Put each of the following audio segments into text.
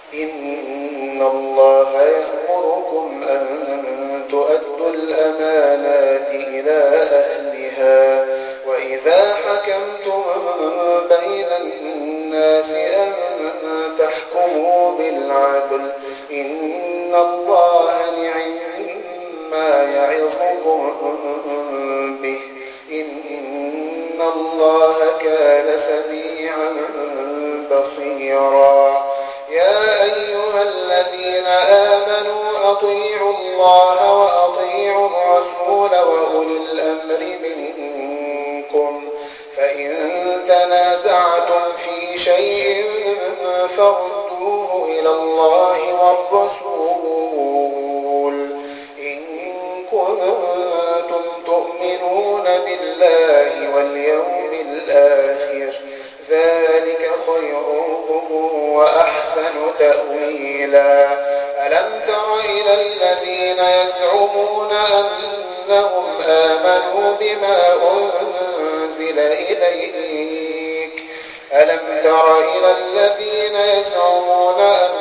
إن الله يأمركم أن تؤدوا الأمانات إلى أهلها وإذا حكمتم بين الناس أن تحكموا بالعدل إن الله نعما يعظكم به إن الله كان سميعا بصيرا. يا أيها الذين آمنوا أطيعوا الله وأطيعوا الرسول وأولي الأمر منكم فإن تنازعتم في شيء فردوه إلى الله والرسول إن كنتم تؤمنون بالله واليوم الآخر ذلك خير وأحسن تأويلا. ألم تر إلى الذين يزعمون أنهم آمنوا بما أنزل إليك ألم تر إلى الذين يزعمون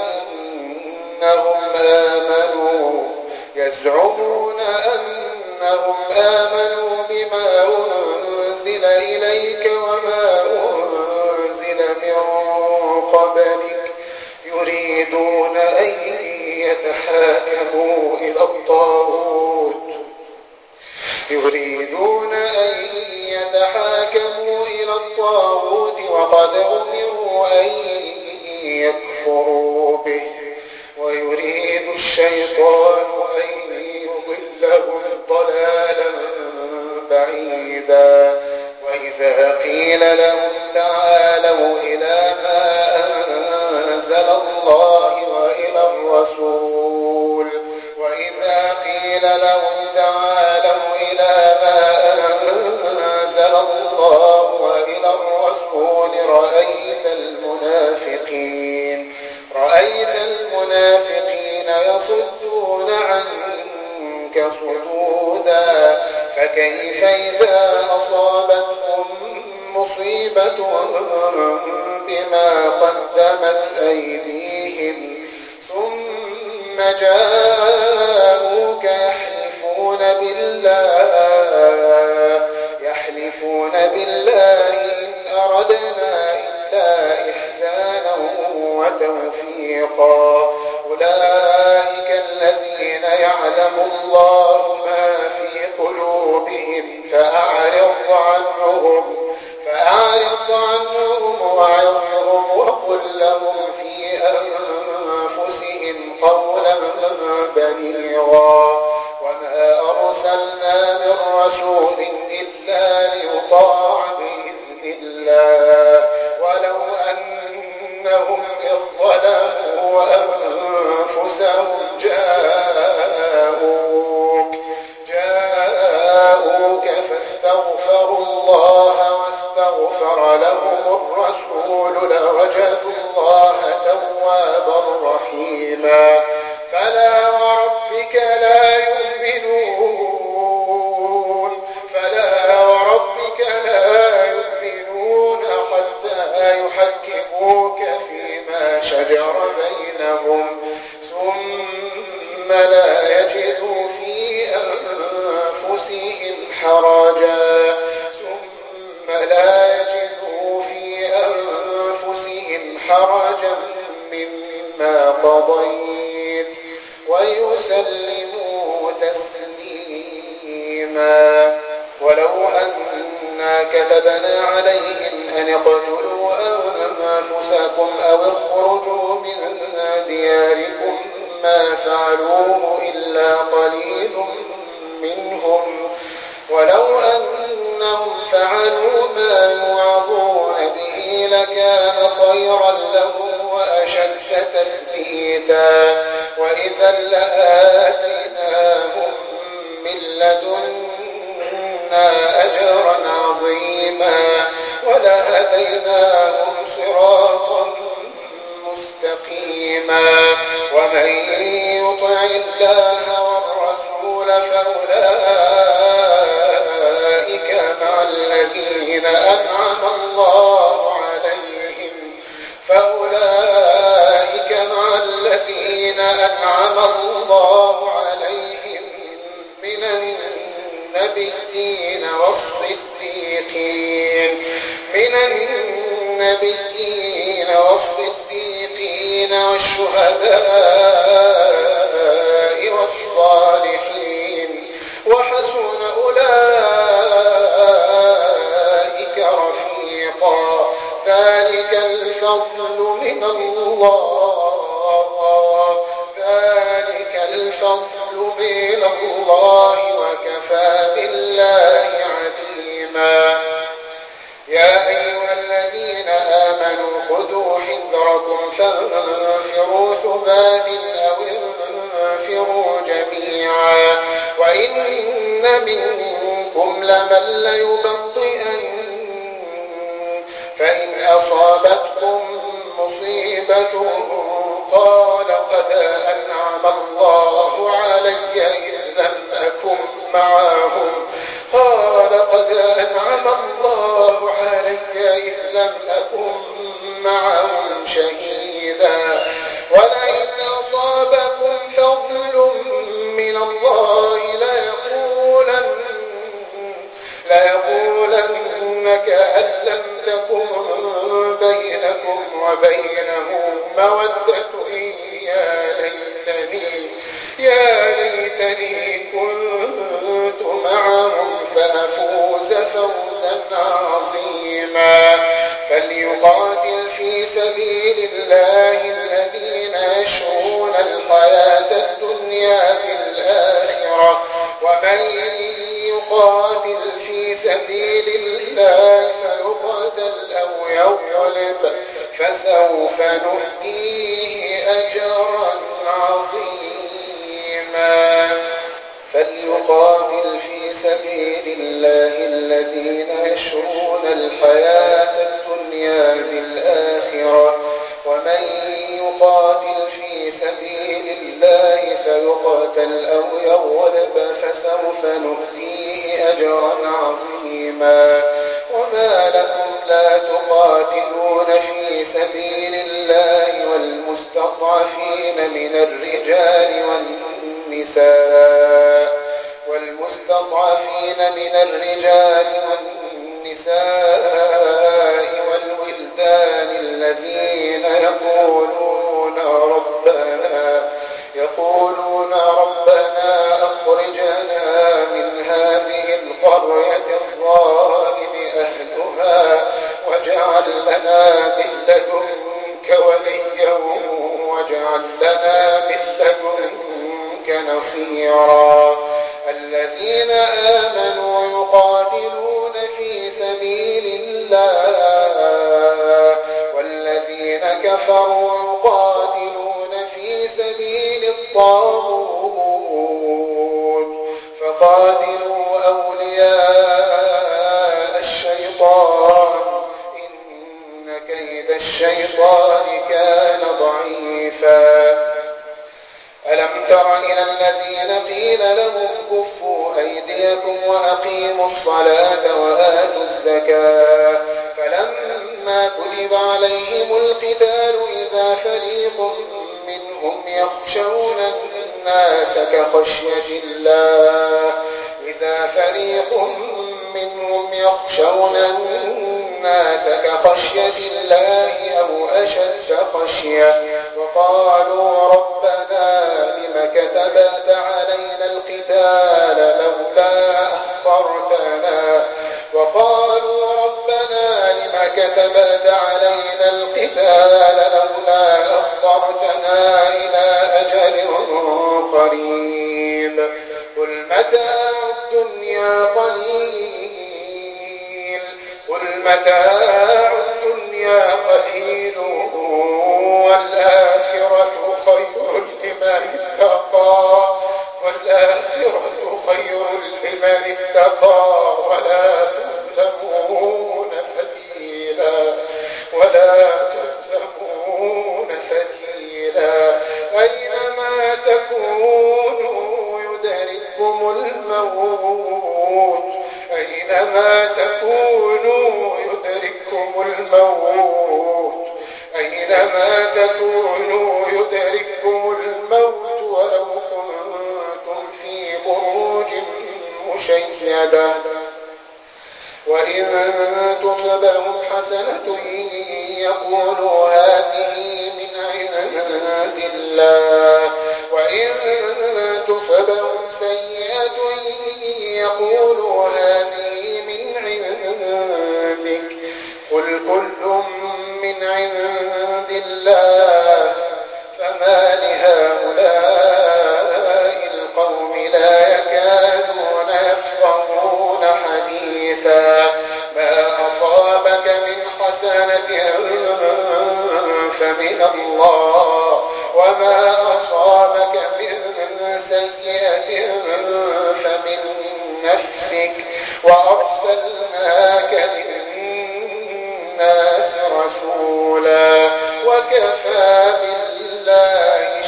أنهم آمنوا بما أنزل إليك وما أنزل من قبلك يريدون أن يتحاكموا إلى الطاغوت وقد أمروا أن يكفروا به ويريد الشيطان أن يضلهم ضلالا بعيدا. وإذا قيل لهم تعالوا إلى ما أنزل الله وإلى الرسول رأيت المنافقين يصدون عنك صدودا فكيف إذا أصابتهم مصيبة بما قدمت أيديهم ثم جاءوك يحلفون بالله إن أردنا إلا إحسانا وتوفيقا أولئك الذين يعلم الله ما في قلوبهم فأعرض عنهم وعظهم وقل لهم في أنفسهم قولا بليغا وما أرسلنا من رسول إلا ليطاع بإذن الله ولو أنهم إذ ظلموا أنفسهم جاءوك فاستغفروا الله واستغفر لهم الرسول لوجدوا الله توابا رحيما. فلا وربك لا يؤمنون حتى يحكموك فيما شجر بينهم ثم لا يجدوا في أنفسهم حرجا مما قضيت ويسلموا تسليما. ولو أنا كتبنا عليهم أن اقتلوا أنفسكم أو اخرجوا من دياركم ما فعلوه إلا قليل منهم ولو أنهم فعلوا ما يوعظون به لكان خيرا لهم وأشد تثبيتا وإذا لآتيناهم من لدنا أجرا عظيما ولهديناهم صراطا مستقيما. ومن يطع الله والرسول فأولئك مع الذين أنعم الله عليهم أنعم الله عليهم من النبيين والصديقين والشهداء والصالحين وحسن أولئك رفيقا ذلك الفضل من الله وكفى بالله عليما يا أيها الذين آمنوا خذوا حذركم فانفروا ثبات أو انفروا جميعا وإن منكم لمن ليبطئن فإن أصابتكم مصيبة قال قد أنعم الله علي إذ لم أكن معهم شهيدا ولئن أصابكم فضل من الله ليقولن كأن لم تكن بينكم وبينه مودة يا ليتني كنت معهم فأفوز فوزا عظيما فليقاتل في سبيل الله الذين يشرون الحياة الدنيا بالآخرة ومن يقاتل في سبيل الله فيقتل أو يغلب فسوف نؤتيه أجرا عظيما فليقاتل في سبيل الله الذين يشرون الحياة الدنيا بالآخرة ومن يقاتل في سبيل الله فيقتل أو يغلب فسوف نؤتيه أجرا عظيما وما لكم لا تقاتلون في سبيل الله والمستضعفين من الرجال والنساء والولدان الذين يقولون ربنا أخرجنا من هذه القرية الظالم أهلها واجعل لنا من لدنك وليا واجعل لنا من لدنك نصيرا الذين آمنوا يقاتلون في سبيل الله والذين كفروا يقاتلون في سبيل الطاغوت فقاتلوا أولياء الشيطان إن كيد الشيطان كان ضعيفا ألم تر إلى الذين قيل لهم كفوا أيديكم وأقيموا الصلاة وآتوا الزكاة فلما كتب عليهم القتال إذا فريق منهم يخشون الناس كخشية الله أو أشد خشية وقالوا ربنا لم كتبت علينا القتال لولا أخرتنا إلى أجل قريب قل متاع الدنيا قليل والآخرة خير لمن اتقى ولا تظلمون فتيلا أينما تكونوا يدرككم الموت مشيدة وإن تصبهم حسنة يقولوا هذه من عند الله وإن تصبهم سيئة يقولوا هذه من عندك قل كل من عند الله فما لهؤلاء القوم لا يكادون يفقهون حديثا ما أصابك من حسنة فمن الله وما أصابك من سيئة فمن نفسك وأرسلناك للناس رسولا وكفى بالله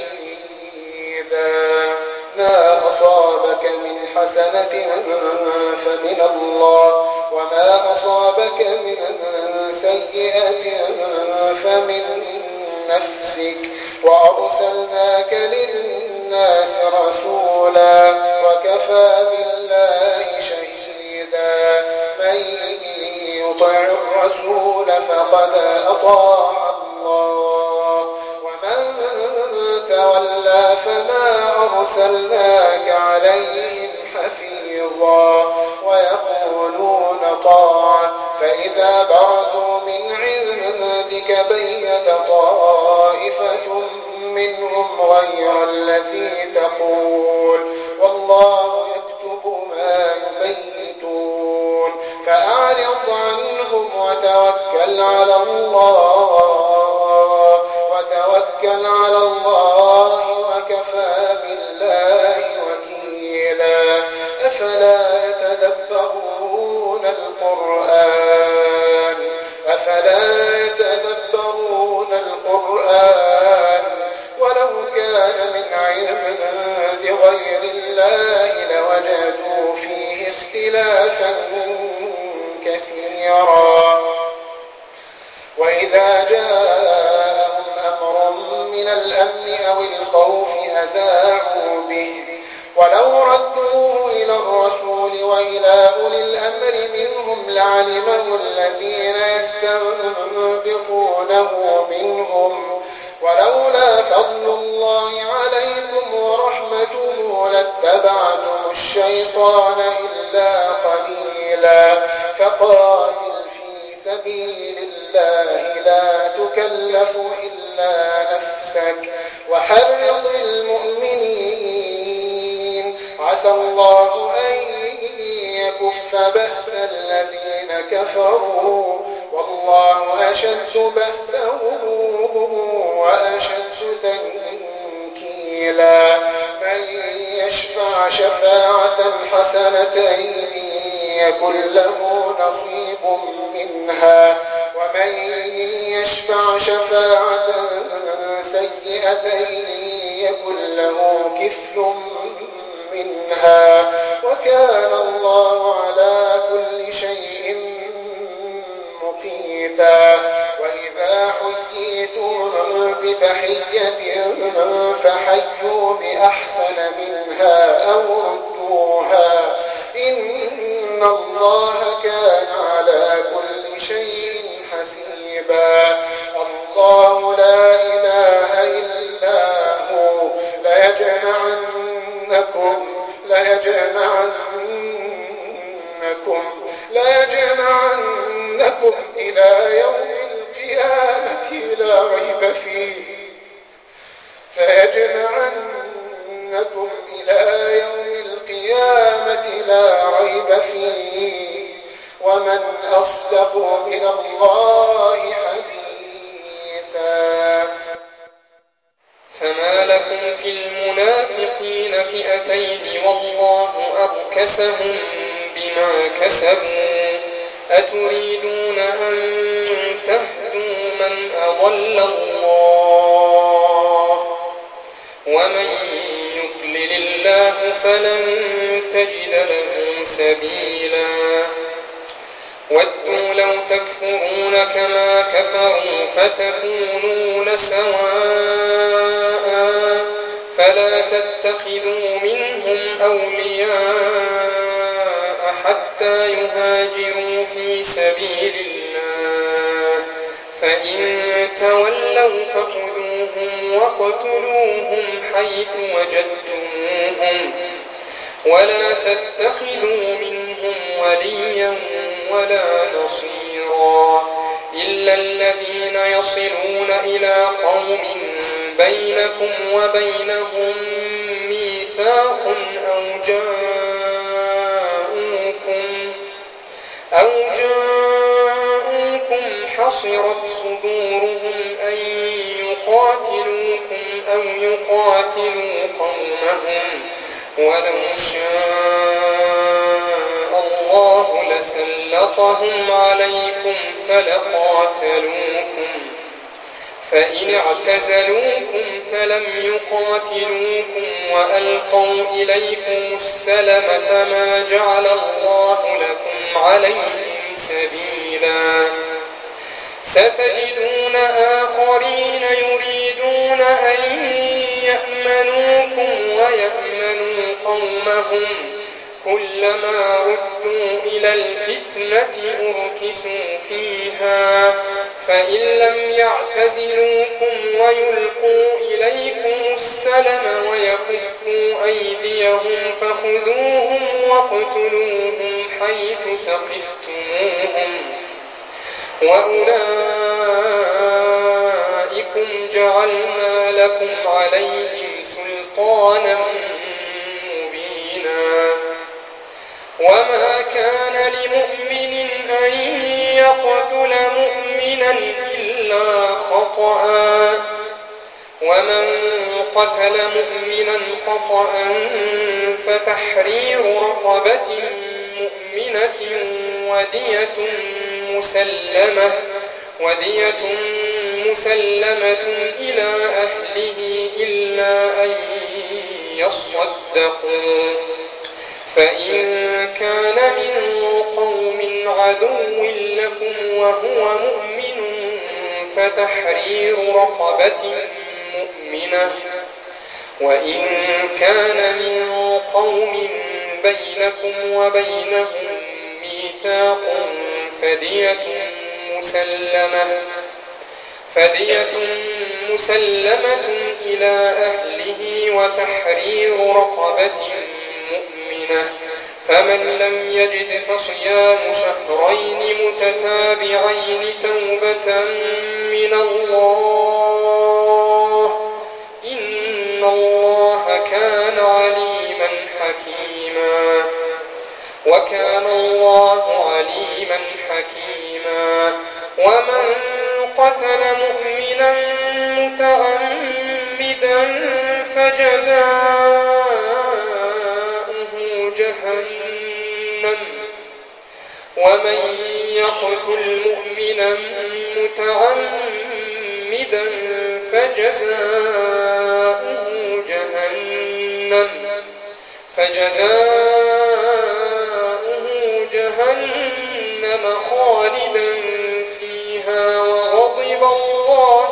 شهيدا ما أصابك من حسنة فمن الله وما أصابك من سيئة فمن نفسك وأرسلناك للناس رسولا وكفى بالله شهيدا من يطع الرسول فقد أطاع الله ومن تولى فما أرسلناك عليهم حفيظا ويقولون طاعة فإذا برزوا من عندك بيت طائفة منهم غير الذي تقول والله يكتب ما يبيتون فأعرض عنهم وتوكل على الله وكفى بالله وكيلا أفلا يتدبرون القرآن ولو كان من عند غير الله لوجدوا فيه اختلافا كثيرا وإذا جاءهم أمر من الأمن أو الخوف أذاعوا به ولو ردوه إلى الرسول وإلى أولي الأمر منهم لعلمه الذين يستنبطونه منهم ولولا فضل الله عليكم ورحمته لاتبعتم الشيطان إلا قليلا فقاتل في سبيل الله لا تكلف إلا نفسك وحرض المؤمنين عسى الله أن يكف بأس الذين كفروا والله أشد بأسا وأشد تنكيلا من يشفع شفاعة حسنة يكن له نصيب منها ومن يشفع شفاعة سيئة يكن له كفل منها وكان الله على كل شيء مقيتا وإذا حييتم بتحية فحيوا بأحسن منها أو ردوها إن الله كان على كل شيء حسيبا الله لا إله إلا هو ليجمعنكم إلى يوم القيامة لا ريب فيه ومن أصدق من الله حديثا فما لكم في المنافقين فئتين والله أركسهم بما كسبوا أتريدون أن تهدوا من أضل الله ومن يضلل الله فلن تجد له سبيلا ودوا لو تكفرون كما كفروا فتكونون سواء فلا تتخذوا منهم أولياء حتى يهاجروا في سبيل الله فإن تولوا فخذوهم واقتلوهم حيث وجدتموهم ولا تتخذوا منهم وليا ولا نصيرا إلا الذين يصلون إلى قوم بينكم وبينهم ميثاق أو جاءوكم حصرت صدورهم أن يقاتلوكم أو يقاتلوا قومهم ولو شاء الله لسلطهم عليكم فلقاتلوكم فإن اعتزلوكم فلم يقاتلوكم وألقوا إليكم السلم فما جعل الله لكم عليهم سبيلا ستجدون آخرين يريدون أن يأمنوكم ويأمنوا قومهم كلما ردوا إلى الفتنة أركسوا فيها فإن لم يعتزلوكم ويلقوا إليكم السلم ويكفوا أيديهم فخذوهم واقتلوهم حيث ثقفتموهم وأولئكم جعلنا لكم عليهم سلطانا مبينا وما كان لمؤمن أن يقتل مؤمنا إلا خطأ ومن قتل مؤمنا خطأ فتحرير رقبة مؤمنة ودية مسلمة إلى أهله إلا أن يصدقوا فإن كان من قوم عدو لكم وهو مؤمن فتحرير رقبة مؤمنة وإن كان من قوم بينكم وبينهم ميثاق فدية مسلمة إلى أهله وتحرير رقبة مؤمنة فمن لم يجد فصيام شهرين متتابعين توبة من الله إن الله كان عليما حكيما وكان الله عليما حكيما ومن قتل مؤمنا متعمدا فجزاؤه جهنم ومن يقتل مؤمنا متعمدا فجزاؤه جهنم خالدا فيها وغضب الله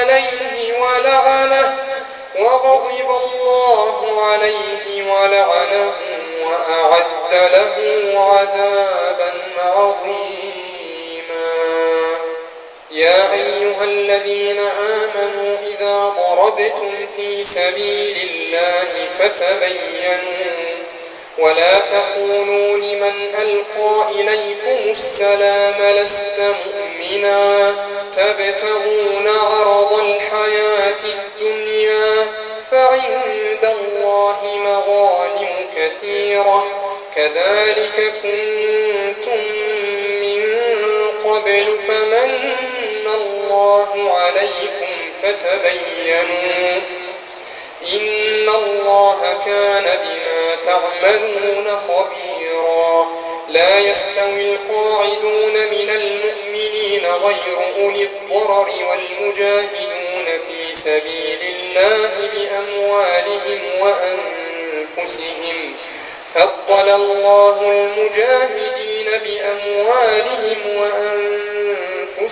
عليه ولعنه وأعد له عذابا عظيما يا أيها الذين آمنوا إذا ضربتم في سبيل الله فتبينوا ولا تقولوا لمن ألقى إليكم السلام لست مؤمنا تبتغون عرض الحياة الدنيا فعند الله مغانم كثيرة كذلك كنتم من قبل فمن الله عليكم فتبينوا إن الله كان بما تعملون خبيرا لا يستوي القاعدون من المؤمنين غير أولي الضرر والمجاهدون في سبيل الله بأموالهم وأنفسهم فضل الله المجاهدين بأموالهم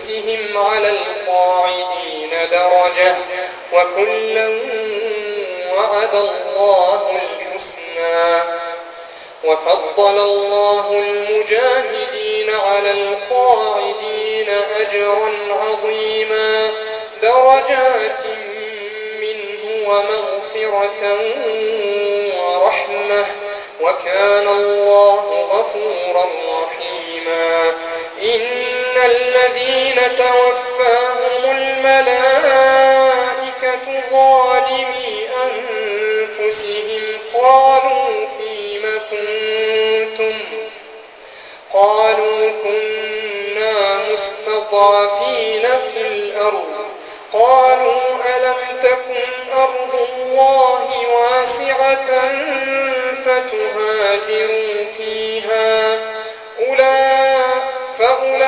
وأنفسهم على القاعدين درجة وكلا وعد الله الحسنى وفضل الله المجاهدين على القاعدين أجرا عظيما درجات منه ومغفرة ورحمة وكان الله غفورا رحيما إن الذين توفاهم الملائكة ظالمي أنفسهم قالوا فيم كنتم قالوا كنا مستضعفين في الأرض قالوا ألم تكن أرض الله واسعة فتهاجروا فيها فأولئك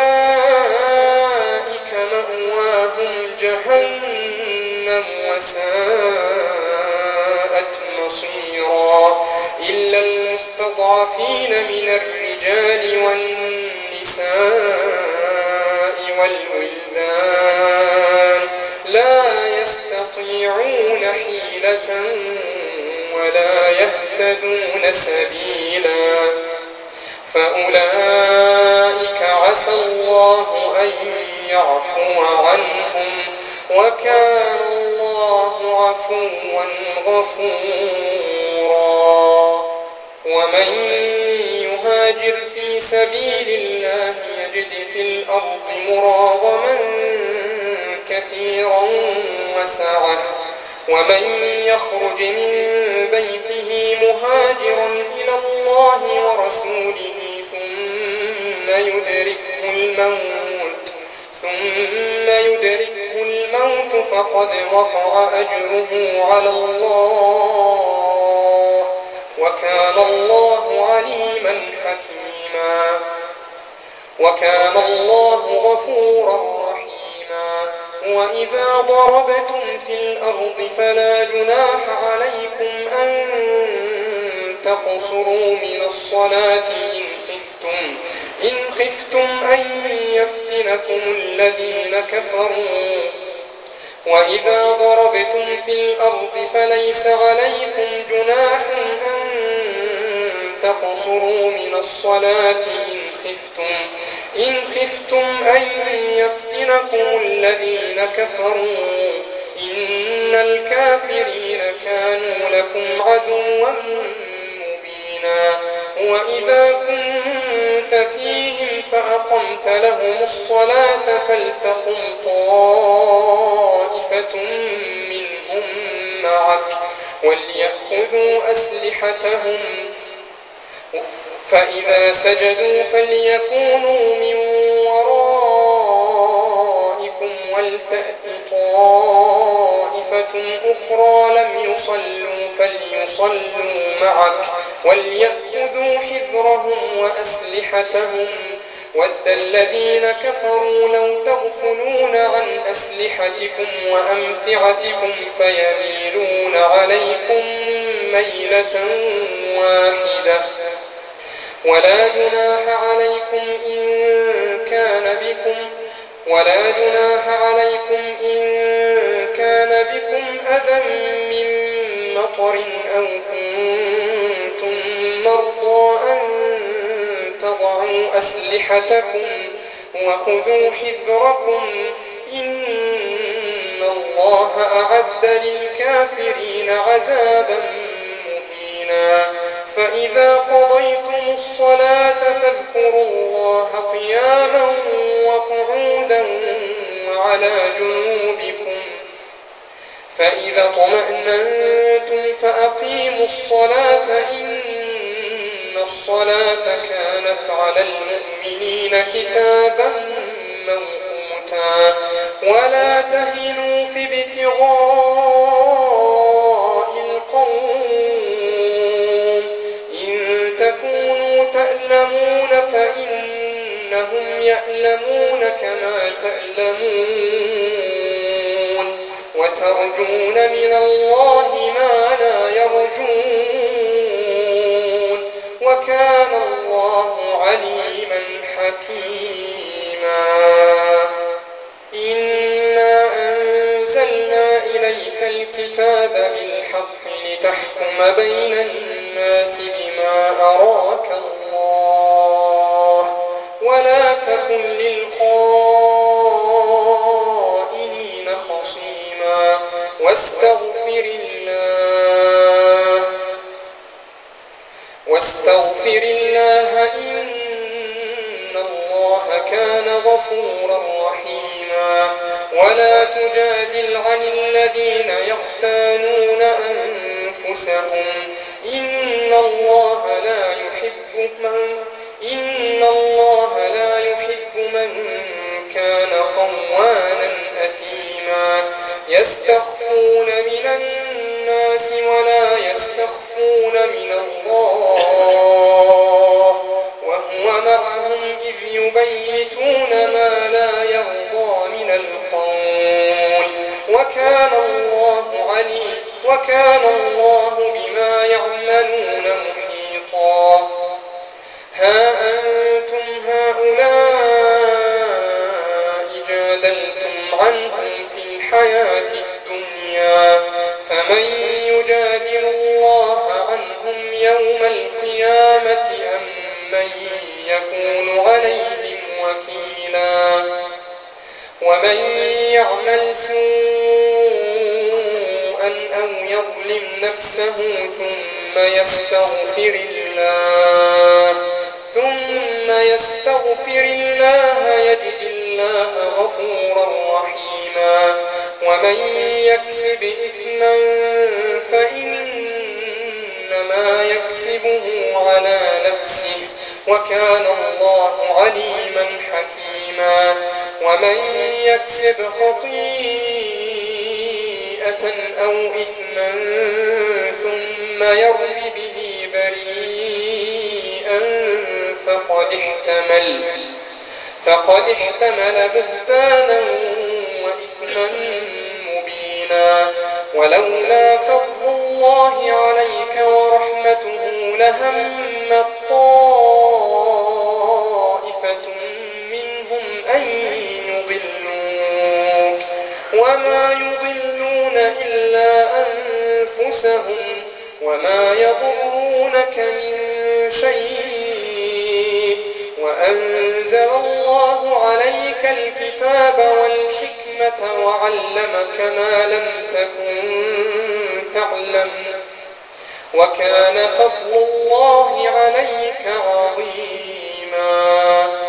مأواهم جهنم وساءت مصيرا إلا المستضعفين من الرجال والنساء والولدان لا يستطيعون حيلة ولا يهتدون سبيلا فأولئك عسى الله أن يعفو عنهم وكان الله عفوا غفورا ومن يهاجر في سبيل الله يجد في الأرض مراغما كثيرا وسعة ومن يخرج من بيته مهاجرا إلى الله ورسوله ثم يدركه الموت فقد وقع أجره على الله وكان الله عليما حكيما وكان الله غفورا رحيما وإذا ضربتم في الأرض فلا جناح عليكم أن تقصروا من الصلاة إن خفتم أن يفتنكم الذين كفروا وإذا ضربتم في الأرض فليس عليكم جناح أن تقصروا من الصلاة إن خفتم أن يفتنكم الذين كفروا إن الكافرين كانوا لكم عدوا مبينا وإذا كنت فيهم فأقمت لهم الصلاة فلتقم طائفة منهم معك وليأخذوا أسلحتهم فإذا سجدوا فليكونوا من ورائكم ولتأت طائفة أخرى لم يصلوا فليصلوا معك وليأخذوا حذرهم وأسلحتهم ود الذين كفروا لو تغفلون عن أسلحتكم وأمتعتكم فيميلون عليكم ميلة واحدة ولا جناح عليكم إن كان بكم أذى من مطر أو كنتم مرضى أن تضعوا أسلحتكم وخذوا حذركم إن الله أعد للكافرين عذابا مهينا فإذا قضيتم الصلاة فاذكروا الله قياما وقعودا وعلى جنوبكم فإذا اطمأننتم فأقيموا الصلاة إن الصلاة كانت على المؤمنين كتابا موقوتا ولا تهنوا في ابتغاء القوم إن تكونوا تألمون فإنهم يألمون كما تألمون وترجون من الله ما لا يرجون وكان الله عليما حكيما إنا أنزلنا إليك الكتاب بالحق تحكم بين الناس بما أراك الله ولا تكن للخائنين خصيما واستغفر الله إن الله كان غفورا رحيما ولا تجادل عن الذين يختانون أنفسهم إن الله لا يحب من كان خوانا أثيما يستخفون من الناس ولا يستخفون من الله وهو معهم إذ يبيتون ما لا يرضى من القول وكان الله بما يعملون محيطا ها أنتم هؤلاء جادلتم عنهم في الحياة الدنيا فمن يجادل الله عنهم يوم القيامة أم من يكون عليهم وكيلا ومن يعمل سوءا أو يظلم نفسه ثم يستغفر الله يجد الله غفورا رحيما ومن يكسب إثما فإنما يكسبه على نفسه وكان الله عليما حكيما ومن يكسب خطيئة أو إثما ثم يرم به بريئا فقد احتمل بهتانا وإثما مبينا ولولا فضل الله عليك ورحمته لهمت طائفة منهم أن يضلوك وما يضلون إلا أنفسهم وما يضرونك من شيء وأنزل الله عليك الكتاب والحكمة وعلمك ما لم تكن تعلم وكان فضل الله عليك عظيما